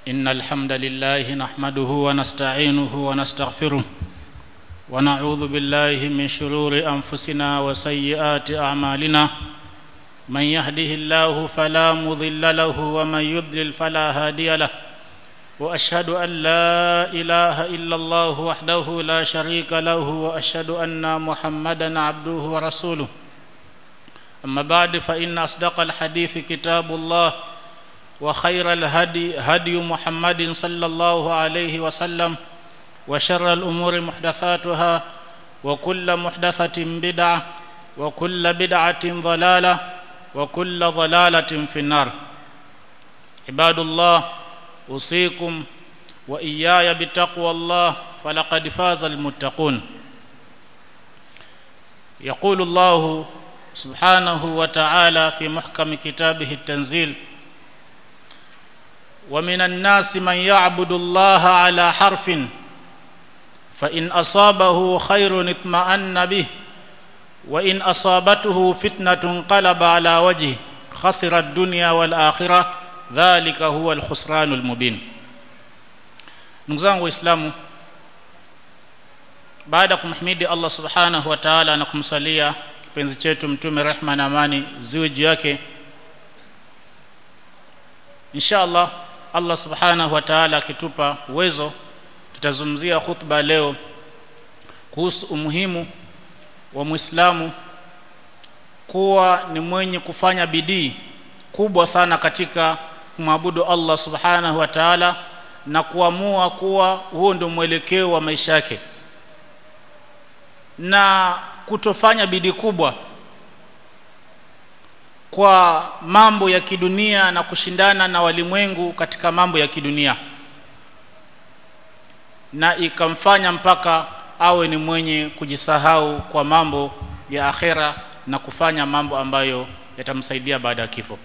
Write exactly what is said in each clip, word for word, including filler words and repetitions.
إن الحمد لله نحمده ونستعينه ونستغفره ونعوذ بالله من شرور أنفسنا وسيئات أعمالنا من يهده الله فلا مضل له ومن يضلل فلا هادي له وأشهد أن لا إله إلا الله وحده لا شريك له وأشهد أن محمدًا عبده ورسوله أما بعد فإن أصدق الحديث كتاب الله وخير الهدي هدي محمد صلى الله عليه وسلم وشر الأمور محدثاتها وكل محدثة بدعة وكل بدعة ضلالة وكل ضلالة في النار. عباد الله، أوصيكم وإياي بتقوى الله فلقد فاز المتقون. يقول الله سبحانه وتعالى في محكم كتابه التنزيل: ومن الناس من يعبد الله على حرف فإن أصابه خير اطمأن به وإن أصابته فتنة انقلب على وجهه خسر الدنيا والآخرة ذلك هو الخسران المبين. Ndugu zangu Waislamu, baada kumhimidi Allah subhanahu wa ta'ala na kumsalia kipenzi chetu mtume rehma na amani ziwe juu yake, inshallah Allah subhanahu wa ta'ala akitupa uwezo tutazungumzia khutba leo kuhusu umuhimu wa Muislamu kuwa ni mwenye kufanya bidii kubwa sana katika kumwabudu Allah subhanahu wa ta'ala na kuamua kuwa huo ndio mwelekeo wa maisha yake, na kutofanya bidii kubwa kwa mambo ya kidunia na kushindana na walimwengu katika mambo ya kidunia, na ikamfanya mpaka awe ni mwenye kujisahau kwa mambo ya akhera na kufanya mambo ambayo yatamsaidia baada ya kifo.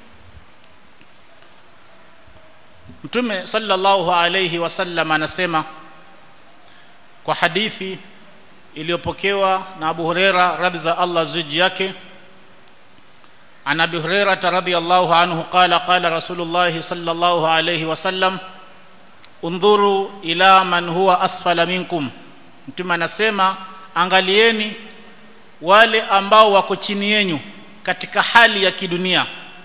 Mtume sallallahu alayhi wasallam anasema kwa hadithi iliyopokewa na Abu Huraira radhi za Allah zuji yake, an Abi Huraira radhiyallahu anhu qala qala Rasulullah sallallahu alayhi wasallam undhuru ila man huwa asfala minkum. Mtume anasema angalieni wale ambao wako chini yenu katika hali ya kidunia,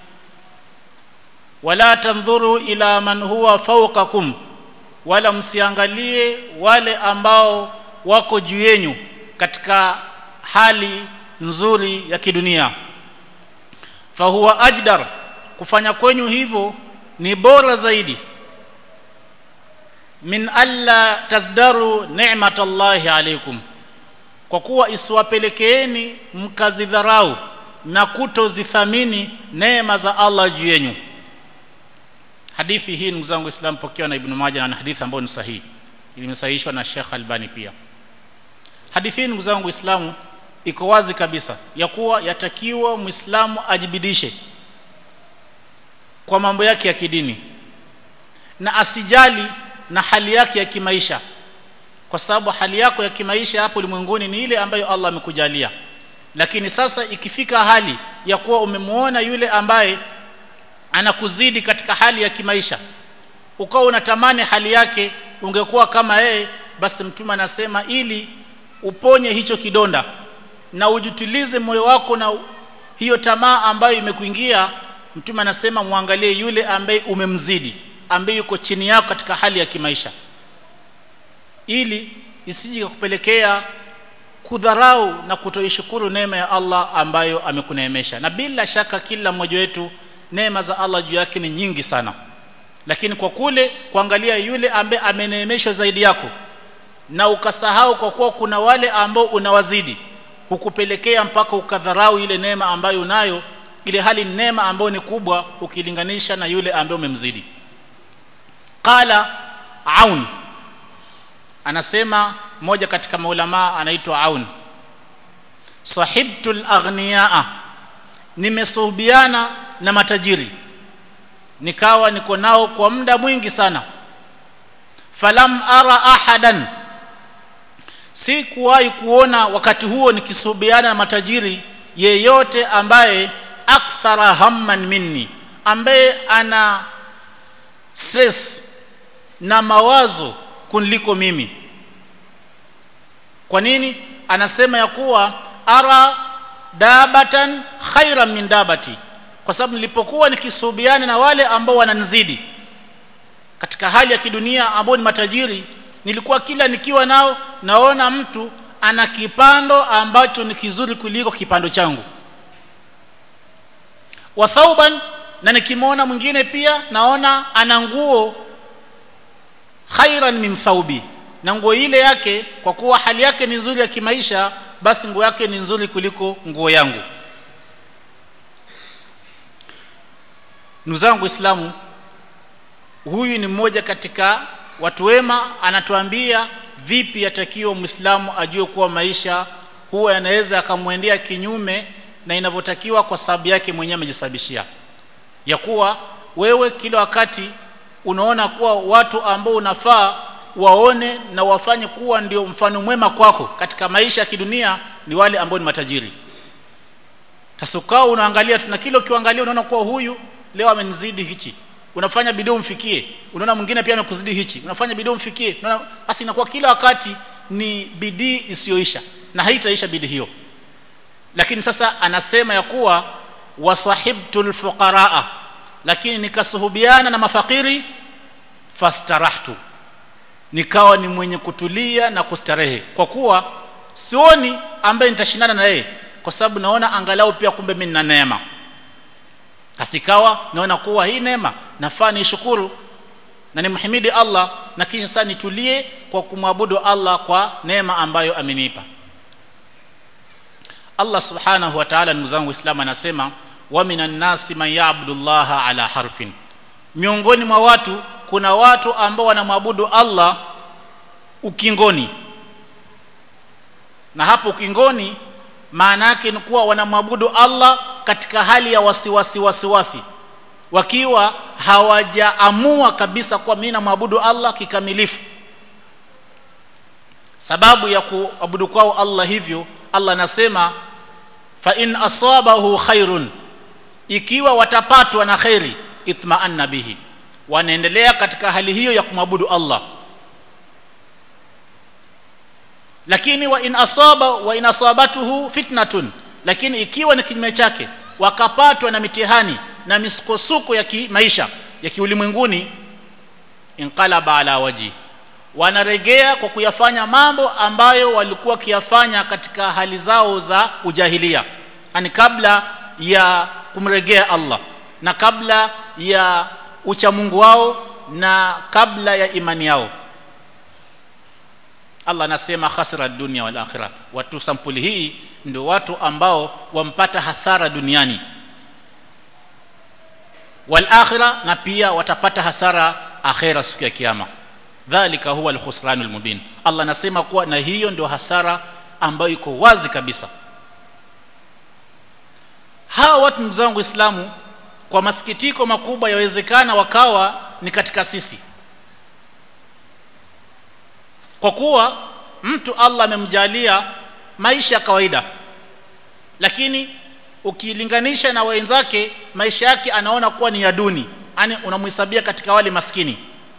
wala tandhuru ila man huwa fawqakum, wala msiangalie wale ambao wako juu yenu katika hali nzuri ya kidunia. Fa huwa ajdar, kufanya kwenyu hivyo ni bora zaidi, min alla tazdaru ni'matallahi alaykum, kwa kuwa isiwapelekeeni mkazidharau na kutozithamini neema za Allah juu yenu. Hadithi hii ndugu zangu Islam pokewa na Ibn Majah na hadithi ambayo ni sahihi, ilimesahihishwa na Sheikh Albani pia. Hadithi hii ndugu zangu Islamu iko wazi kabisa ya kuwa yatakiwa Muislamu ajibidishe kwa mambo yake ya kidini na asijali na hali yake ya kimaisha, kwa sababu hali yako ya kimaisha hapo ulimwenguni ni ile ambayo Allah amekujalia. Lakini sasa ikifika hali ya kuwa umemuona yule ambaye anakuzidi katika hali ya kimaisha, ukao unatamani hali yake ungekuwa kama yeye, basi Mtume anasema ili uponye hicho kidonda na ujutilize moyo wako na hiyo tamaa ambayo imekuingia, Mtume anasema muangalie yule ambaye umemzidi, ambaye yuko chini yako katika hali ya kimaisha, ili isije kupelekea kudharau na kutoishukuru neema ya Allah ambayo amekuneemesha. Na bila shaka kila mmoja wetu neema za Allah juu yake ni nyingi sana, lakini kwa kule kuangalia yule ambaye ameneemeshwa zaidi yako na ukasahau kwa kuwa kuna wale ambao unawazidi, hukupelekea mpaka ukadharau ile neema ambayo unayo, ile hali neema ambayo ni kubwa ukilinganisha na yule ambaye umemzidi. Qala Aun, anasema moja katika maulama anaitwa Aun, sahibtul aghniyaa, nimesuhubiana na matajiri nikawa niko nao kwa muda mwingi sana. Falam ara ahadan, si kuwahi kuona wakati huo nikisuhubiana na matajiri yeyote ambaye akthara hamman minni, ambaye ana stress na mawazo kuliko mimi. Kwa nini? Anasema ya kuwa ara dabatan khairan min dabati, kwa sababu nilipokuwa nikisuhubiana na wale ambao wananizidi katika hali ya kidunia ambao ni matajiri, nilikuwa kila nikiwa nao naona mtu ana kipando ambacho ni kizuri kuliko kipando changu. Wa thauban, na nikimwona mwingine pia naona ana nguo khairan min thaubi, na nguo ile yake kwa kuwa hali yake ni nzuri ya kimaisha, basi nguo yake ni nzuri kuliko nguo yangu. Ndugu zangu Waislamu, huyu ni mmoja katika watu wema, anatuambia vipi yatakiwa Muislamu ajue kuwa maisha huwa yanaweza akamwendea kinyume na inavyotakiwa kwa sababu yake mwenyewe amejisababishia. Ya kuwa wewe kila wakati unaona kuwa watu ambao unafaa waone na wafanye kuwa ndio mfano mwema kwako katika maisha ya kidunia ni wale ambao ni matajiri. Sasa ukao unaangalia, tuna kilo kiangalia, unaona kuwa huyu leo amenizidi hichi, unafanya bidii umfikie. Unaona mwingine pia amekuzidi hichi, unafanya bidii umfikie. Unaona, hasa inakuwa kila wakati ni bidii isiyoisha na haitaisha bidii hiyo. Lakini sasa anasema ya kuwa wasahibtul fuqaraa, lakini nikasuhubiana na mafakiri, fastarahtu, nikawa ni mwenye kutulia na kustarehe, kwa kuwa sioni ambaye nitashindana na yeye, kwa sababu naona angalau pia kumbe mimi nina neema. Asikawa naona kuwa hii neema nafaa nishukuru na nimhimidi Allah, na kisha sasa nitulie kwa kumwabudu Allah kwa neema ambayo amenipa. Allah subhanahu wa ta'ala, ndugu zangu Waislamu, anasema wa minan nasi man ya'budu Allah ala harfin, miongoni mwa watu kuna watu ambao wanamwabudu Allah ukingoni. Na hapo ukingoni maana yake ni kuwa wanamwabudu Allah katika hali ya wasiwasi wasiwasi, wakiwa hawajaamua kabisa kwa mimi namwabudu Allah kikamilifu. Sababu ya kuabudu kwao Allah hivyo, Allah anasema fa in asabahu khairun, ikiwa watapatwa na khairi, itma'anna bihi, wanaendelea katika hali hiyo ya kumwabudu Allah. Lakini wa in asaba wa in asabatuhu fitnatun, lakini ikiwa ni kinyume chake, wakapatwa na mitihani na misukosuko ya kimaisha ya kiulimwenguni, inqalaba ala waji, wanaregea kwa kuyafanya mambo ambayo walikuwa kiyafanya katika hali zao za ujahilia, yani kabla ya kumregea Allah na kabla ya uchamungu wao na kabla ya imani yao. Allah anasema khasira dunia wal akhirah, watu sampuli hii ndio watu ambao wampata hasara duniani wal akhirah, na pia watapata hasara akhira siku ya kiyama. Dhalika huwa al-khusranul mubin. Allah anasema kuwa na hiyo ndio hasara ambayo iko wazi kabisa. Hawa watu mzangu Uislamu, kwa masikitiko makubwa yawezekana wakawa ni katika sisi, kwa kuwa mtu Allah amemjalia maisha ya kawaida, lakini ukilinganisha na wenzake maisha yake anaona kuwa ni ya duni, yani unamhesabia katika wale maskini.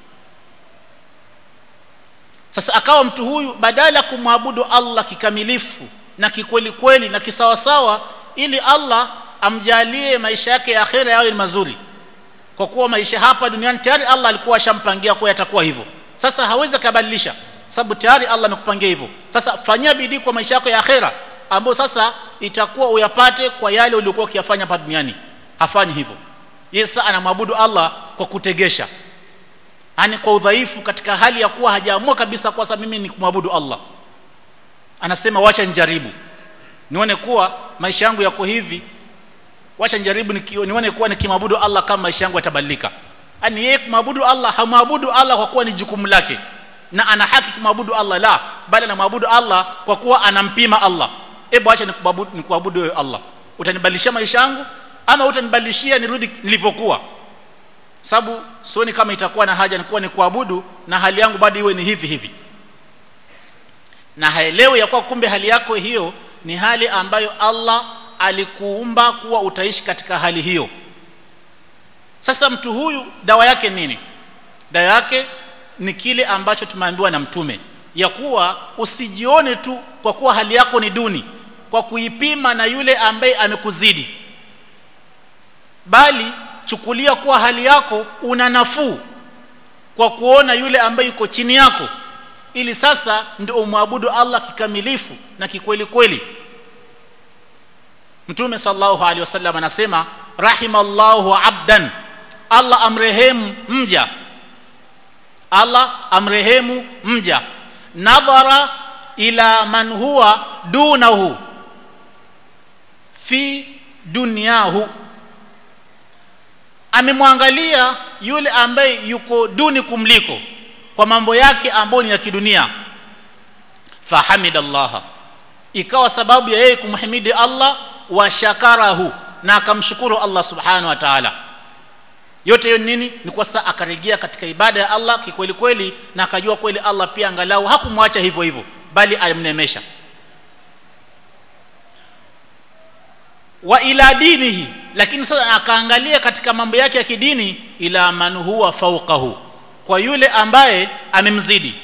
Sasa akawa mtu huyu badala kumwabudu Allah kikamilifu na kikweli kweli na kisawasawa, ili Allah amjalie maisha yake ya akhera yawe mazuri, kwa kuwa maisha hapa duniani tayari Allah alikuwa ashampangia kwa yatakuwa hivyo. Sasa hawezi kubadilisha, sababu tayari Allah amekupangia hivyo. Sasa fanya bidii kwa maisha yako ya akhera, ambapo sasa itakuwa uyapate kwa yale uliokuwa ukiyafanya hapa duniani. Hafanyi hivyo. Yesu anamwabudu Allah kwa kutegesha, yani kwa udhaifu, katika hali ya kuwa hajaamua kabisa kwa sababu mimi ni kumwabudu Allah. Anasema wacha njaribu nione kuwa maisha yangu yako hivi, wacha njaribu nione kuwa nikimwabudu Allah kama maisha yangu yatabadilika. Yani yeye kumwabudu Allah, hamwabudu Allah kwa kuwa ni jukumu lake na ana haki kumwabudu Allah, la, bali anamwabudu Allah kwa kuwa anampima Allah. Hebu acha nikuabudu nikuabudu wewe Allah, utanibadilishia maisha yangu ama utanibadilishia nirudi nilivyokuwa? Sababu sioni kama itakuwa na haja nikuwa ni kuabudu na hali yangu bado iwe ni hivi hivi. Na haelewi ya kuwa kumbe hali yako hiyo ni hali ambayo Allah alikuumba kuwa utaishi katika hali hiyo. Sasa mtu huyu dawa yake nini? Dawa yake ni kile ambacho tumeambiwa na mtume, ya kuwa usijione tu kwa kuwa hali yako ni duni kwa kuipima na yule ambaye amekuzidi, bali chukulia kuwa hali yako una nafuu kwa kuona yule ambaye yuko chini yako, ili sasa ndio umwabudu Allah kikamilifu na kikweli kweli. Mtume sallallahu alaihi wasallam anasema, rahimallahu abdan, Allah amrehemu mja, Allah amrehemu mja, nadhara ila man huwa dunahu fi dunyahu, amemwangalia yule ambaye yuko duni kumliko kwa mambo yake ambayo ni ya kidunia. Fahamidallaha, ikawa sababu ya yeye kumhimidi Allah, wa shakarahu, na akamshukuru Allah subhanahu wa ta'ala. Yote hiyo nini? Ni kwa saa akarejea katika ibada ya Allah kikweli kweli, na akajua kweli Allah pia angalau hakumwacha hivyo hivyo, bali alimnemesha. Wa ila dinihi, lakini sasa akaangalia katika mambo yake ya kidini, ila man huwa fawqahu, kwa yule ambaye amemzidi.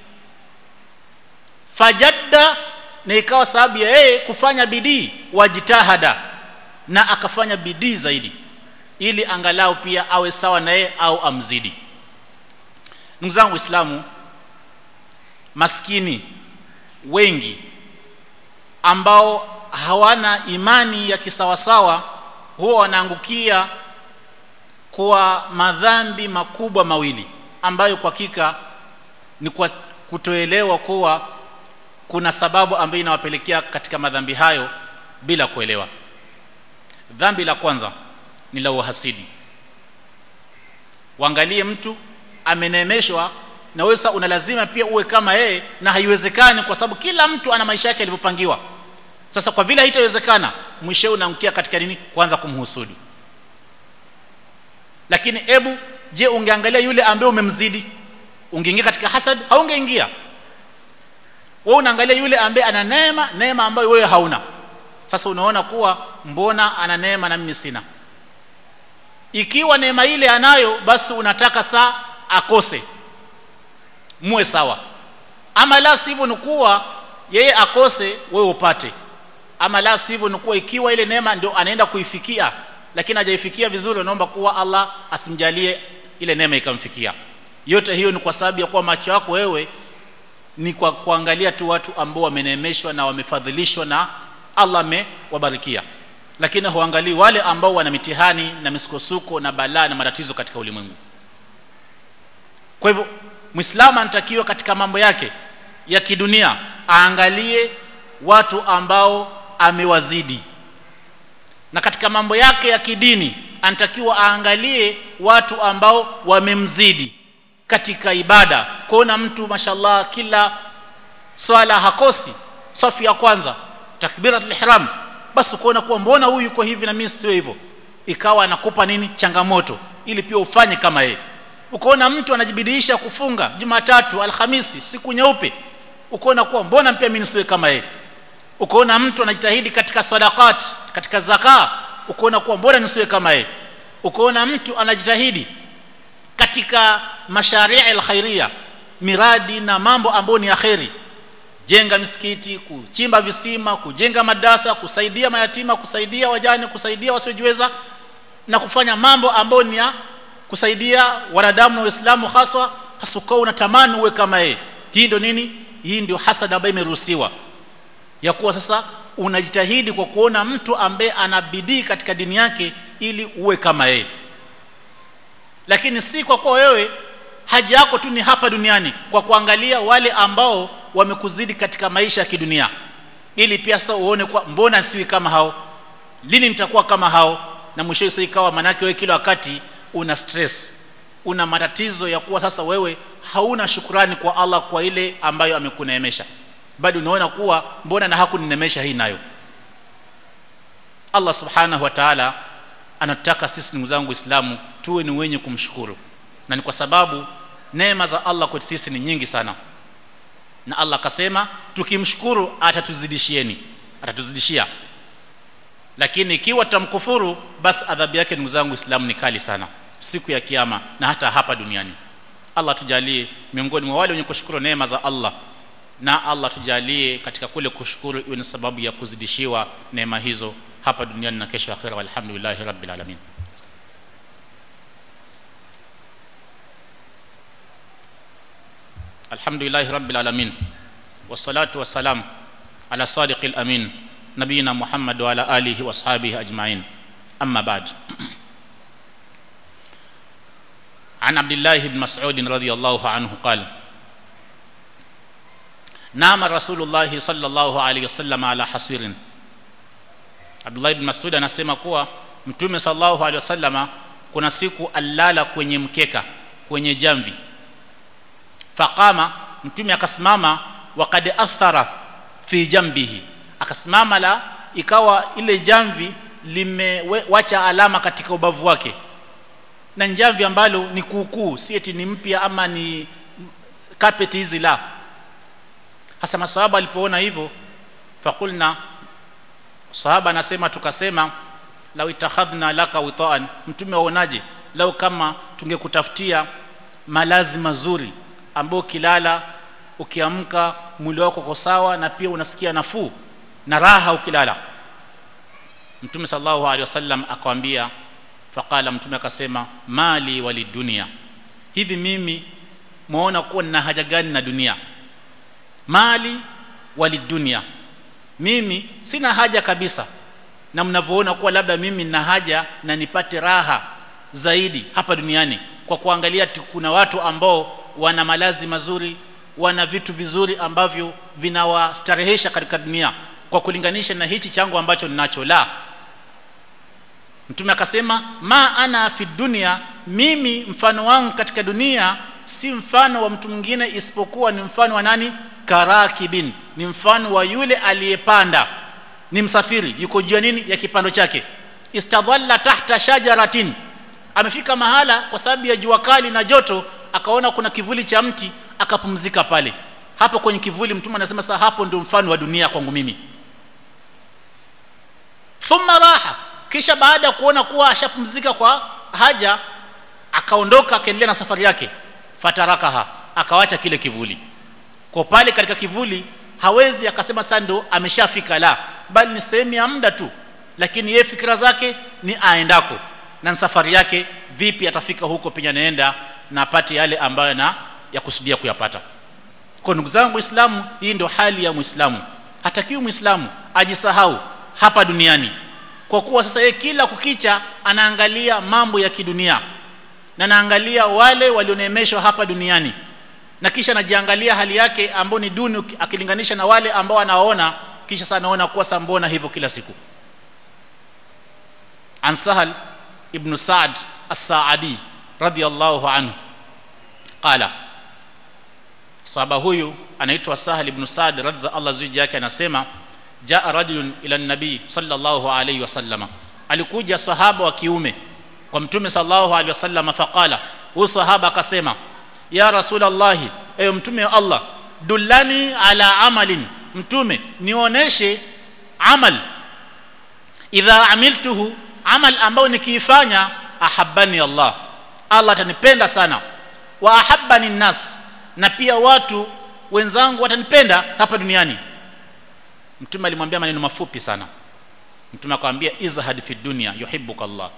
Fajadda, na ikawa sababu ya yeye kufanya bidii, wajitahada, na akafanya bidii zaidi ili angalau pia awe sawa na yeye au amzidi. Ndugu zangu Waislamu, maskini wengi ambao hawana imani ya kisawasawa huwa wanaangukia kwa madhambi makubwa mawili, ambayo kwa hakika ni kwa kutoelewa kuwa kuna sababu ambayo inawapelekea katika madhambi hayo bila kuelewa. Dhambi la kwanza ni la uhasidi. Waangalie mtu ameneemeshwa, na wewe sasa una lazima pia uwe kama yeye, na haiwezekani kwa sababu kila mtu ana maisha yake yalivyopangiwa. Sasa kwa vile haitawezekana, mwisho unaangukia katika nini? Kwanza kumhusudu. Lakini ebu je, ungeangalia yule ambaye umemzidi, ungeingia katika hasad? Haungeingia. Wewe unaangalia yule ambaye ana neema, neema ambayo wewe hauna. Sasa unaona kuwa mbona ana neema na mimi sina? Ikiwa neema ile anayo, basi unataka saa akose muwe sawa, ama la sivyo ni kuwa yeye akose wewe upate, ama la sivyo ni kuwa ikiwa ile neema ndio anaenda kuifikia lakini hajaifikia vizuri, naomba kuwa Allah asimjalie ile neema ikamfikia. Yote hiyo ni kwa sababu ya kuwa macho yako wewe ni kwa kuangalia tu watu ambao wameneemeshwa na wamefadhilishwa na Allah amewabarikia, lakini huangalii wale ambao wana mitihani na misukosuko na balaa na matatizo katika ulimwengu. Kwa hivyo Muislamu anatakiwa katika mambo yake ya kidunia aangalie watu ambao amewazidi, na katika mambo yake ya kidini anatakiwa aangalie watu ambao wamemzidi katika ibada. Kuona mtu mashallah kila swala hakosi safu ya kwanza takbiratul ihram, basi kuona kuwa mbona huyu yuko hivi na mimi sio hivyo, ikawa anakupa nini? Changamoto, ili pia ufanye kama yeye. Ukoona mtu anajibidiisha kufunga Jumatatu, Alhamisi, siku nyeupe, ukoona kuwa mbona pia mimi nisiwe kama yeye. Ukoona mtu anajitahidi katika sadaqat, katika zaka, ukoona kuwa mbona nisiwe kama yeye. Ukoona mtu anajitahidi katika masharii alkhairia, miradi na mambo ambayo ni yaheri, jenga misikiti, kuchimba visima, kujenga madrasa, kusaidia mayatima, kusaidia wajane, kusaidia wasiojiweza, na kufanya mambo ambayo ni ya kusaidia wanadamu na Uislamu haswa, hasukao unatamani uwe kama yeye. Hii ndio nini? Hii ndio hasad ambayo imeruhusiwa, ya kuwa sasa unajitahidi kwa kuona mtu ambaye anabidii katika dini yake ili uwe kama yeye, lakini si kwa kuwa wewe haja yako tu ni hapa duniani, kwa kuangalia wale ambao wamekuzidi katika maisha ya kidunia, ili pia sasa uone kwa mbona siwi kama hao, lini nitakuwa kama hao. Na mwisho sasa ikawa manake wewe kila wakati una stress, una matatizo ya kuwa sasa wewe hauna shukrani kwa Allah kwa ile ambayo amekuneemesha, bado unaona kuwa mbona na hakuninemesha hii nayo. Allah subhanahu wa ta'ala anataka sisi ndugu zangu Waislamu tuwe ni wenye kumshukuru, na ni kwa sababu neema za Allah kwetu sisi ni nyingi sana, na Allah akasema tukimshukuru atatuzidishieni, atatuzidishia. Lakini ikiwa tutamkufuru, basi adhabu yake ndugu zangu Waislamu ni kali sana siku ya kiyama na hata hapa duniani. Allah tujalie miongoni mwa wale wenye kushukuru neema za Allah, na Allah tujalie katika kule kushukuru iwe ni sababu ya kuzidishiwa neema hizo hapa duniani na kesho akhera. Walhamdulillahi rabbil alamin. Alhamdulillahi rabbil alamin, wassalatu wassalamu ala sadiqil amin nabiyina Muhammad wa ala alihi wa ashabihi ajma'in, amma ba'd. An Abdullah ibn Mas'ud radhiyallahu anhu qala nama Rasulullah sallallahu alayhi wasallam ala hasirin. Abdullah ibn Mas'ud anasema kuwa Mtume sallallahu alayhi wasallama kuna siku alala kwenye mkeka, kwenye jamvi. Faqama, Mtume akasimama, waqad athara fi jambihi, akasimama la ikawa ile jamvi limewacha alama katika ubavu wake, na jamvi ambalo ni kuukuu, si eti ni mpya ama ni carpet hizi, la. Hasa maswahaba alipoona hivyo, fakulna, sahaba anasema tukasema, law itakhadna laka witaan, Mtume waonaje lau kama tungekutafutia malazi mazuri ambao kilala ukiamka mwili wako uko sawa na pia unasikia nafuu na raha ukilala. Mtume sallallahu alaihi wasallam akamwambia, faqala, Mtume akasema, mali walidunia, hivi mimi muona kuwa nina haja gani na dunia? Mali walidunia, mimi sina haja kabisa, na mnavyoona kuwa labda mimi nina haja na nipate raha zaidi hapa duniani kwa kuangalia kuna watu ambao wana malazi mazuri, wana vitu vizuri ambavyo vinawastarehesha katika dunia, kwa kulinganisha na hichi changu ambacho ninacho, la. Mtume akasema, ma ana fi dunya, mimi mfano wangu katika dunia si mfano wa mtu mwingine isipokuwa ni mfano wa nani? Karakibin, ni mfano wa yule aliyepanda, ni msafiri, yuko juu ya nini? Ya kipando chake. Istadhalla tahta shajaratin, amefika mahala kwa sababu ya jua kali na joto, akaona kuna kivuli cha mti, akapumzika pale. Hapo kwenye kivuli, Mtume anasema sasa hapo ndio mfano wa dunia kwangu mimi. Thumma raha, kisha baada ya kuona kuwa ashapumzika kwa haja, akaondoka akaendelea na safari yake. Fatarakaha, akawacha kile kivuli. Kwa pale katika kivuli hawezi akasema sasa ndo ameshafika, la, bali ni sehemu ya muda tu, lakini yeye fikra zake ni aendako na safari yake vipi atafika huko penye anaenda na apate yale ambayo na ya kusudia kuyapata. Kwa ndugu zangu Waislamu, hii ndio hali ya Muislamu. Hatakiwi Muislamu ajisahau hapa duniani, kwa kuwa sasa yeye kila kukicha anaangalia mambo ya kidunia na anaangalia wale walioneemeshwa hapa duniani, na kisha anajiangalia hali yake ambayo ni duni akilinganisha na wale ambao anaona, kisha sasa anaona kuwa sambona hivyo kila siku. An Sahal ibn Sa'd as-Sa'adi radiyallahu anhu qala, sahaba huyu anaitwa Sahal ibn Sa'd radza Allah zuji yake, anasema, jaa rajulun ila nabii sallallahu alayhi wasallam, alikuja sahaba wa kiume kwa Mtume sallallahu alayhi wasallam. Faqala, huyu sahaba akasema, ya Rasulullah, ewe Mtume wa Allah, dullani ala amalin, Mtume nioneshe amal, idha amiltuhu, amal ambao nikiifanya, ahabbani Allah, Allah atanipenda sana, wa ahabbani nas, na pia watu wenzangu watanipenda hapa duniani. Mtume alimwambia maneno mafupi sana. Mtume akamwambia, izhad fi dunya yuhibbuka Allah,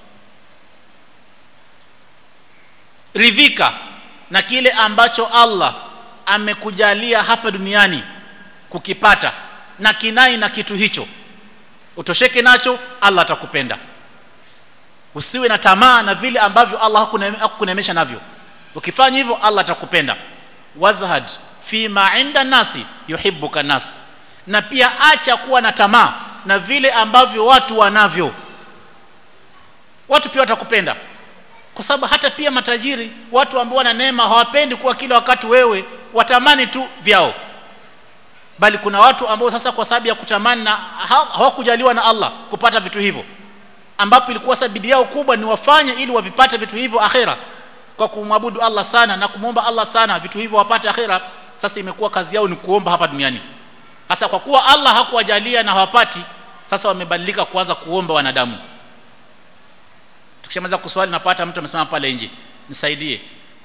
ridhika na kile ambacho Allah amekujalia hapa duniani kukipata, na kinai na kitu hicho, utosheke nacho, Allah atakupenda. Usiwe na tamaa na vile ambavyo Allah hakukunemesha navyo. Ukifanya hivyo, Allah atakupenda. Wazhad fi ma inda nasi yuhibbuka nas, na pia acha kuwa na tamaa na vile ambavyo watu wanavyo, watu pia watakupenda. Kwa sababu hata pia matajiri, watu ambao wana neema, hawapendi kuwa kila wakati wewe watamani tu vyao, bali kuna watu ambao sasa kwa sababu ya kutamani na hawakujaliwa na Allah kupata vitu hivyo, ambapo ilikuwa sababu yao kubwa ni wafanye ili wavipate vitu hivyo akhera, kwa kumwabudu Allah sana na kumuomba Allah sana vitu hivyo wapate akhera. Sasa imekuwa kazi yao ni kuomba hapa duniani. Sasa kwa kuwa Allah hakuwajalia na hawapati, sasa wamebadilika kuanza kuomba wanadamu. Tukishamaliza kuswali, napata mtu amesema pale nje, nisaidie,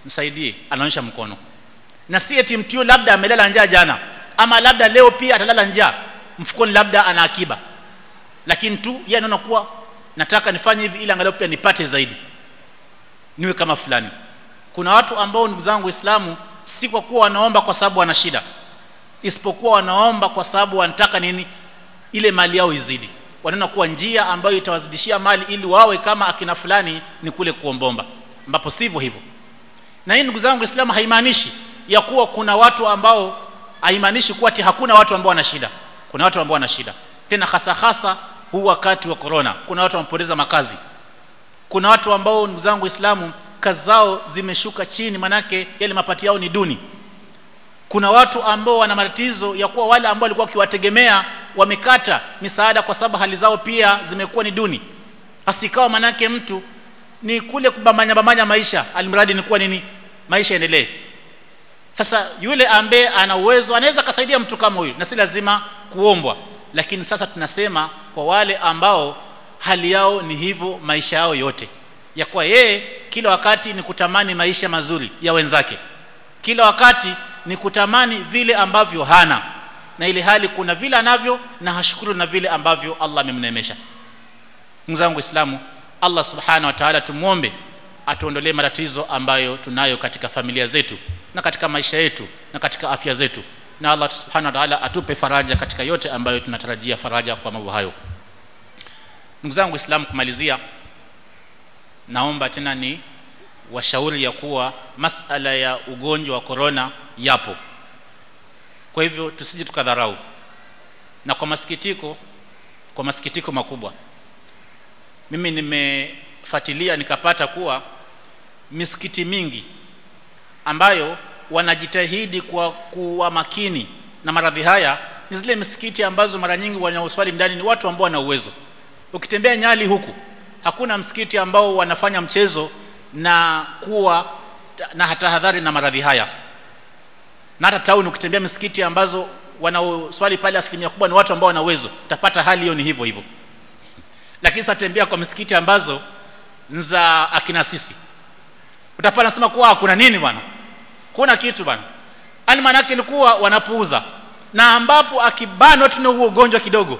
nisaidie, anaonyesha mkono. Na si eti mtu labda amelala njaa jana, ama labda leo pia atalala njaa, mfukoni labda ana akiba, lakini tu yeye anaona kuwa nataka nifanye hivi ili angalau pia nipate zaidi, niwe kama fulani. Kuna watu ambao ndugu zangu Waislamu, si kwa kuwa wanaomba kwa sababu wana shida, isipokuwa wanaomba kwa sababu wanataka nini? Ile mali yao izidi. Wanaona kuwa njia ambayo itawazidishia mali ili wawe kama akina fulani ni kule kuombomba, ambapo sivyo hivyo. Na hii ndugu zangu Waislamu haimaanishi ya kuwa kuna watu ambao, haimaanishi kuwa ati hakuna watu ambao wana shida. Kuna watu ambao wana shida, tena hasa hasa huu wakati wa corona. Kuna watu wamepoteza makazi, kuna watu ambao ndugu zangu Waislamu kazi zao zimeshuka chini, manake yale mapato yao ni duni. Kuna watu ambao wana matatizo ya kuwa wale ambao walikuwa wakiwategemea wamekata misaada kwa sababu hali zao pia zimekuwa ni duni. Asikao manake mtu ni kule kubamanya bamanya maisha, alimradi ni kuwa nini, maisha endelee. Sasa yule ambaye ana uwezo anaweza kusaidia mtu kama huyu, na si lazima kuombwa. Lakini sasa tunasema kwa wale ambao hali yao ni hivyo maisha yao yote, ya kuwa yeye kila wakati ni kutamani maisha mazuri ya wenzake, kila wakati ni kutamani vile ambavyo hana, na ile hali kuna vile anavyo na hashukuru na vile ambavyo Allah amemneemesha. Ndugu zangu Waislamu, Allah subhanahu wa ta'ala tumuombe atuondolee matatizo ambayo tunayo katika familia zetu na katika maisha yetu na katika afya zetu, na Allah subhanahu wa ta'ala atupe faraja katika yote ambayo tunatarajia faraja kwa mambo hayo. Ndugu zangu Waislamu, kumalizia, naomba tena ni washauri ya kuwa masala ya ugonjwa wa corona yapo, kwa hivyo tusije tukadharau. Na kwa masikitiko, kwa masikitiko makubwa, mimi nimefuatilia nikapata kuwa misikiti mingi ambayo wanajitahidi kwa kuwa makini na maradhi haya ni zile misikiti ambazo mara nyingi wanaoswali ndani ni watu ambao wana uwezo. Ukitembea Nyali huku hakuna msikiti ambao wanafanya mchezo na kuwa na tahadhari na maradhi haya. Na hata town ukitembea misikiti ambazo wanaoswali pale asilimia kubwa ni watu ambao wana uwezo, utapata hali hiyo ni hivyo hivyo. Lakini sasa tembea kwa misikiti ambazo za akina sisi, utapata nasema kuwa kuna nini bwana, kuna kitu bwana. Ani manake ni kuwa wanapuuza, na ambapo akibanwa tuna huo ugonjwa kidogo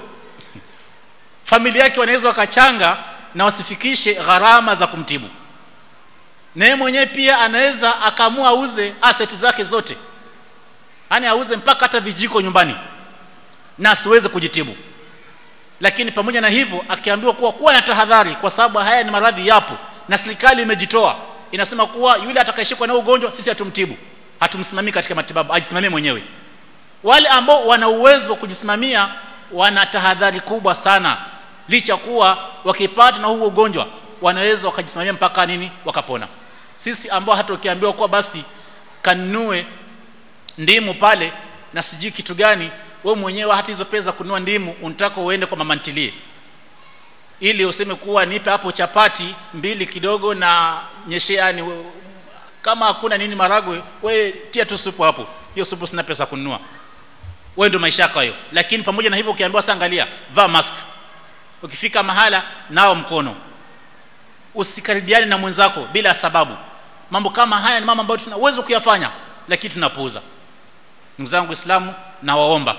familia yake wanaweza wakachanga na wasifikishe gharama za kumtibu, na yeye mwenyewe pia anaweza akaamua auze asset zake zote, yani auze mpaka hata vijiko nyumbani na asiweze kujitibu. Lakini pamoja na hivyo akiambiwa kuwa kuwa na tahadhari kwa sababu haya ni maradhi yapo na serikali imejitoa inasema kuwa yule atakayeshikwa na ugonjwa sisi hatumtibu, hatumsimamii katika matibabu, ajisimamie mwenyewe. Wale ambao wana uwezo wa kujisimamia wana tahadhari kubwa sana, licha kuwa wakipata na huo ugonjwa wanaweza wakajisimamia mpaka nini wakapona. Sisi ambao hata ukiambiwa kuwa basi kanunue ndimu pale na siji kitu gani, wewe mwenyewe hata hizo pesa kununua ndimu unataka uende kwa mama ntilie ili useme kuwa nipe hapo chapati mbili kidogo na nyeshea, ni kama hakuna nini maragwe, wewe tia tu supu hapo, hiyo supu sina pesa kununua, wewe ndio maisha yako hayo. Lakini pamoja na hivyo ukiambiwa sasa, angalia, vaa mask, ukifika mahala nao mkono, usikaribiane na mwenzako bila sababu. Mambo kama haya ni mambo ambayo tuna uwezo kuyafanya lakini tunapuuza. Ndugu zangu Waislamu, na waomba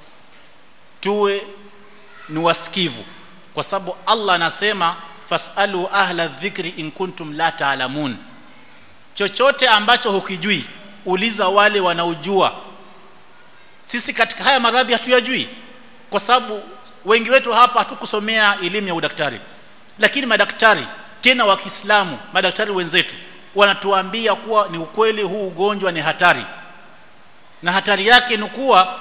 tuwe ni wasikivu, kwa sababu Allah anasema fasalu ahla dhikri in kuntum la ta'lamun. Chochote ambacho hukijui uliza wale wanaojua. Sisi katika haya maradhi hatuyajui, kwa sababu wengi wetu hapa hatukusomea elimu ya udaktari, lakini madaktari tena wa Kiislamu, madaktari wenzetu wanatuambia kuwa ni ukweli, huu ugonjwa ni hatari, na hatari yake ni kuwa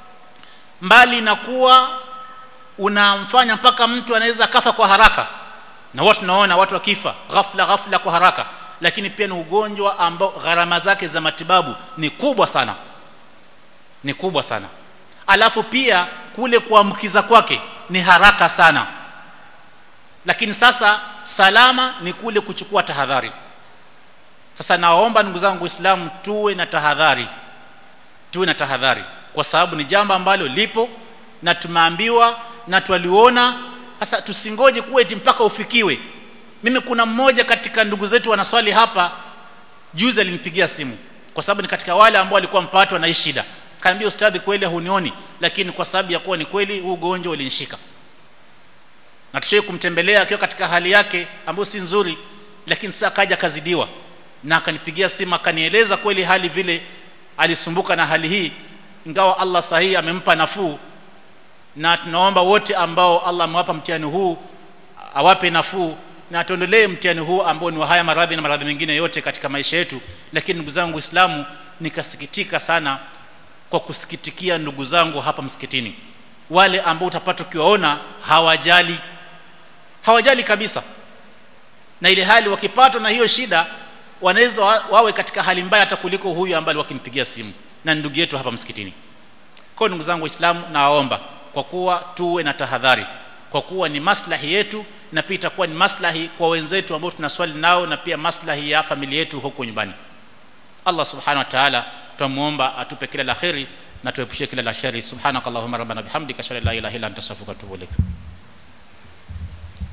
mbali na kuwa unamfanya mpaka mtu anaweza kafa kwa haraka, na watu tunaona watu wakifa ghafla ghafla kwa haraka, lakini pia ni ugonjwa ambao gharama zake za matibabu ni kubwa sana, ni kubwa sana. Alafu pia kule kuambukiza kwake ni haraka sana. Lakini sasa salama ni kule kuchukua tahadhari. Sasa naomba ndugu zangu Waislamu tuwe na tahadhari, tuwe na tahadhari, kwa sababu ni jambo ambalo lipo na tumeambiwa na twaliona. Sasa tusingoje kuwa eti mpaka ufikiwe. Mimi kuna mmoja katika ndugu zetu wanaswali hapa juzi alinipigia simu kwa sababu ni katika wale ambao walikuwa mpatwa na hii shida. Kaambia ustadhi, kweli hunioni, lakini kwa sababu ya kuwa ni kweli huu ugonjwa ulinishika. Na tushaye kumtembelea akiwa katika hali yake ambayo si nzuri, lakini sasa akaja kazidiwa na akanipigia simu akanieleza kweli hali vile alisumbuka na hali hii, ingawa Allah sahihi amempa nafuu. Na tunaomba wote ambao Allah amewapa mtihani huu awape nafuu na atuondolee mtihani huu ambao ni wa haya maradhi na maradhi mengine yote katika maisha yetu. Lakini ndugu zangu Waislamu, nikasikitika sana kwa kusikitikia ndugu zangu hapa msikitini, wale ambao utapata ukiwaona hawajali hawajali kabisa, na ile hali wakipatwa na hiyo shida wanaweza wawe katika hali mbaya hata kuliko huyu ambaye wakimpigia simu na ndugu yetu hapa msikitini. Kwa ndugu zangu Waislamu, nawaomba kwa kuwa tuwe na tahadhari, kwa kuwa ni maslahi yetu na pia itakuwa ni maslahi kwa wenzetu ambao tunaswali nao na pia maslahi ya familia yetu huko nyumbani. Allah subhanahu wa ta'ala tumuomba atupe kila la kheri na tuepushie kila la shari. Subhanakallahumma rabbana bihamdika ashhadu an la ilaha illa anta astaghfiruka wa atubu ilaik.